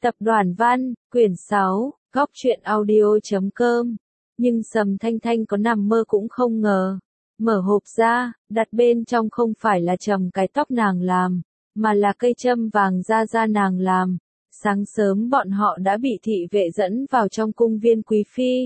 Tập đoàn Văn, quyển 6, góc truyện audio.com. Nhưng Sầm Thanh Thanh có nằm mơ cũng không ngờ. Mở hộp ra, đặt bên trong không phải là chầm cái tóc nàng làm, mà là cây châm vàng da nàng làm. Sáng sớm bọn họ đã bị thị vệ dẫn vào trong cung viên quý phi.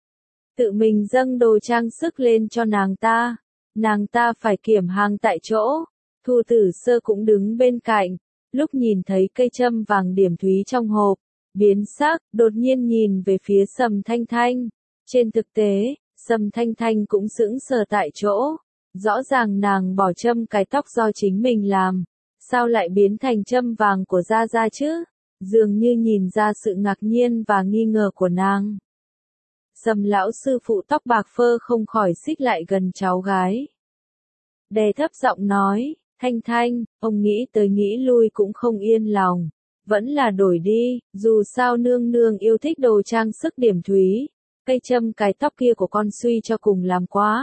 Tự mình dâng đồ trang sức lên cho nàng ta phải kiểm hàng tại chỗ. Thu Tử Sơ cũng đứng bên cạnh, lúc nhìn thấy cây châm vàng điểm thúy trong hộp, biến sắc, đột nhiên nhìn về phía Sầm Thanh Thanh. Trên thực tế, Sầm Thanh Thanh cũng sững sờ tại chỗ, rõ ràng nàng bỏ châm cái tóc do chính mình làm, sao lại biến thành châm vàng của Gia Gia chứ? Dường như nhìn ra sự ngạc nhiên và nghi ngờ của nàng. Sầm lão sư phụ tóc bạc phơ không khỏi xích lại gần cháu gái. Đè thấp giọng nói, Thanh Thanh, ông nghĩ tới nghĩ lui cũng không yên lòng. Vẫn là đổi đi, dù sao nương nương yêu thích đồ trang sức điểm thúy. Cây châm cái tóc kia của con suy cho cùng làm quá.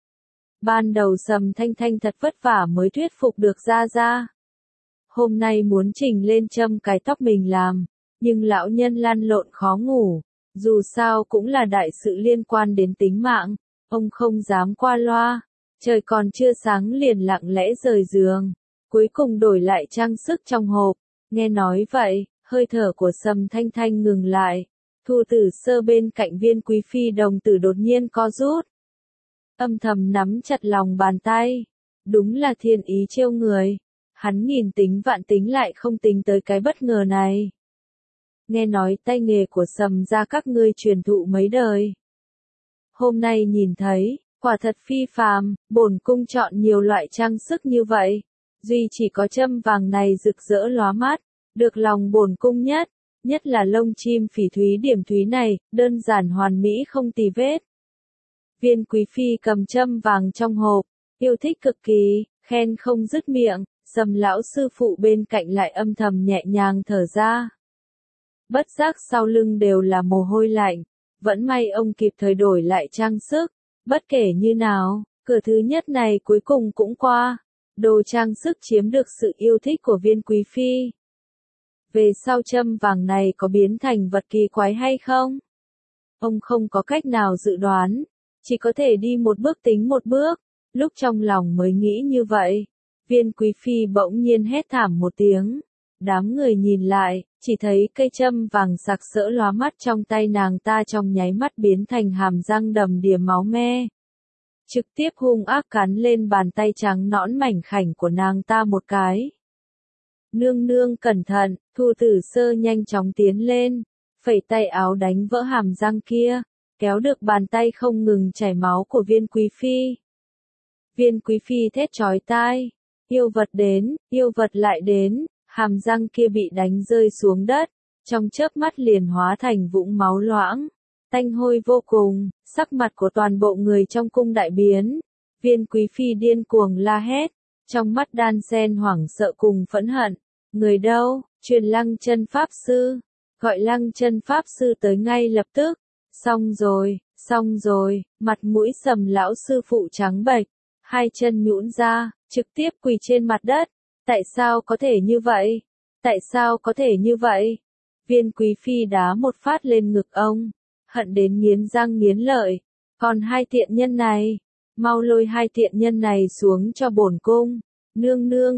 Ban đầu Sầm Thanh Thanh thật vất vả mới thuyết phục được Gia Gia. Hôm nay muốn chỉnh lên châm cái tóc mình làm, nhưng lão nhân lăn lộn khó ngủ. Dù sao cũng là đại sự liên quan đến tính mạng, ông không dám qua loa. Trời còn chưa sáng liền lặng lẽ rời giường, cuối cùng đổi lại trang sức trong hộp. Nghe nói vậy, hơi thở của Sầm Thanh Thanh ngừng lại. Thu Tử Sơ bên cạnh viên quý phi đồng tử đột nhiên co rút. Âm thầm nắm chặt lòng bàn tay. Đúng là thiên ý trêu người. Hắn nghìn tính vạn tính lại không tính tới cái bất ngờ này. Nghe nói tay nghề của Sầm gia các ngươi truyền thụ mấy đời. Hôm nay nhìn thấy, quả thật phi phàm, bổn cung chọn nhiều loại trang sức như vậy. Duy chỉ có châm vàng này rực rỡ lóa mắt, được lòng bổn cung nhất là lông chim phỉ thúy điểm thúy này, đơn giản hoàn mỹ không tì vết. Viên quý phi cầm châm vàng trong hộp, yêu thích cực kỳ, khen không dứt miệng. Sầm lão sư phụ bên cạnh lại âm thầm nhẹ nhàng thở ra. Bất giác sau lưng đều là mồ hôi lạnh, vẫn may ông kịp thời đổi lại trang sức. Bất kể như nào, cửa thứ nhất này cuối cùng cũng qua. Đồ trang sức chiếm được sự yêu thích của viên quý phi. Về sau châm vàng này có biến thành vật kỳ quái hay không? Ông không có cách nào dự đoán, chỉ có thể đi một bước tính một bước. Lúc trong lòng mới nghĩ như vậy, viên quý phi bỗng nhiên hét thảm một tiếng. Đám người nhìn lại, chỉ thấy cây châm vàng sặc sỡ lóa mắt trong tay nàng ta trong nháy mắt biến thành hàm răng đầm đìa máu me. Trực tiếp hung ác cắn lên bàn tay trắng nõn mảnh khảnh của nàng ta một cái. Nương nương cẩn thận, Thu Tử Sơ nhanh chóng tiến lên, phẩy tay áo đánh vỡ hàm răng kia, kéo được bàn tay không ngừng chảy máu của viên quý phi. Viên quý phi thét chói tai, yêu vật đến, yêu vật lại đến. Hàm răng kia bị đánh rơi xuống đất, trong chớp mắt liền hóa thành vũng máu loãng, tanh hôi vô cùng, sắc mặt của toàn bộ người trong cung đại biến. Viên quý phi điên cuồng la hét, trong mắt đan xen hoảng sợ cùng phẫn hận. Người đâu? Truyền Lăng Chân pháp sư, gọi Lăng Chân pháp sư tới ngay lập tức. Xong rồi, mặt mũi Sầm lão sư phụ trắng bệch, hai chân nhũn ra, trực tiếp quỳ trên mặt đất. Tại sao có thể như vậy? Tại sao có thể như vậy? Viên quý phi đá một phát lên ngực ông, hận đến nghiến răng nghiến lợi. Còn hai tiện nhân này, mau lôi hai tiện nhân này xuống cho bổn cung. Nương nương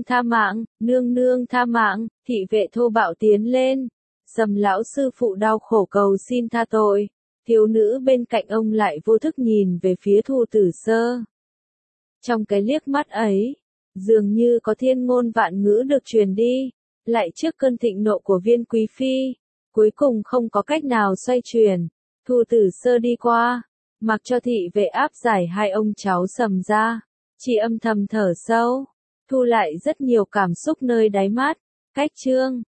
tha mạng, thị vệ thô bạo tiến lên. Sầm lão sư phụ đau khổ cầu xin tha tội. Thiếu nữ bên cạnh ông lại vô thức nhìn về phía Thu Tử Sơ. Trong cái liếc mắt ấy, dường như có thiên ngôn vạn ngữ được truyền đi, lại trước cơn thịnh nộ của viên quý phi, cuối cùng không có cách nào xoay chuyển. Thu Tử Sơ đi qua, mặc cho thị vệ áp giải hai ông cháu Sầm ra, chỉ âm thầm thở sâu, thu lại rất nhiều cảm xúc nơi đáy mắt. Cách chương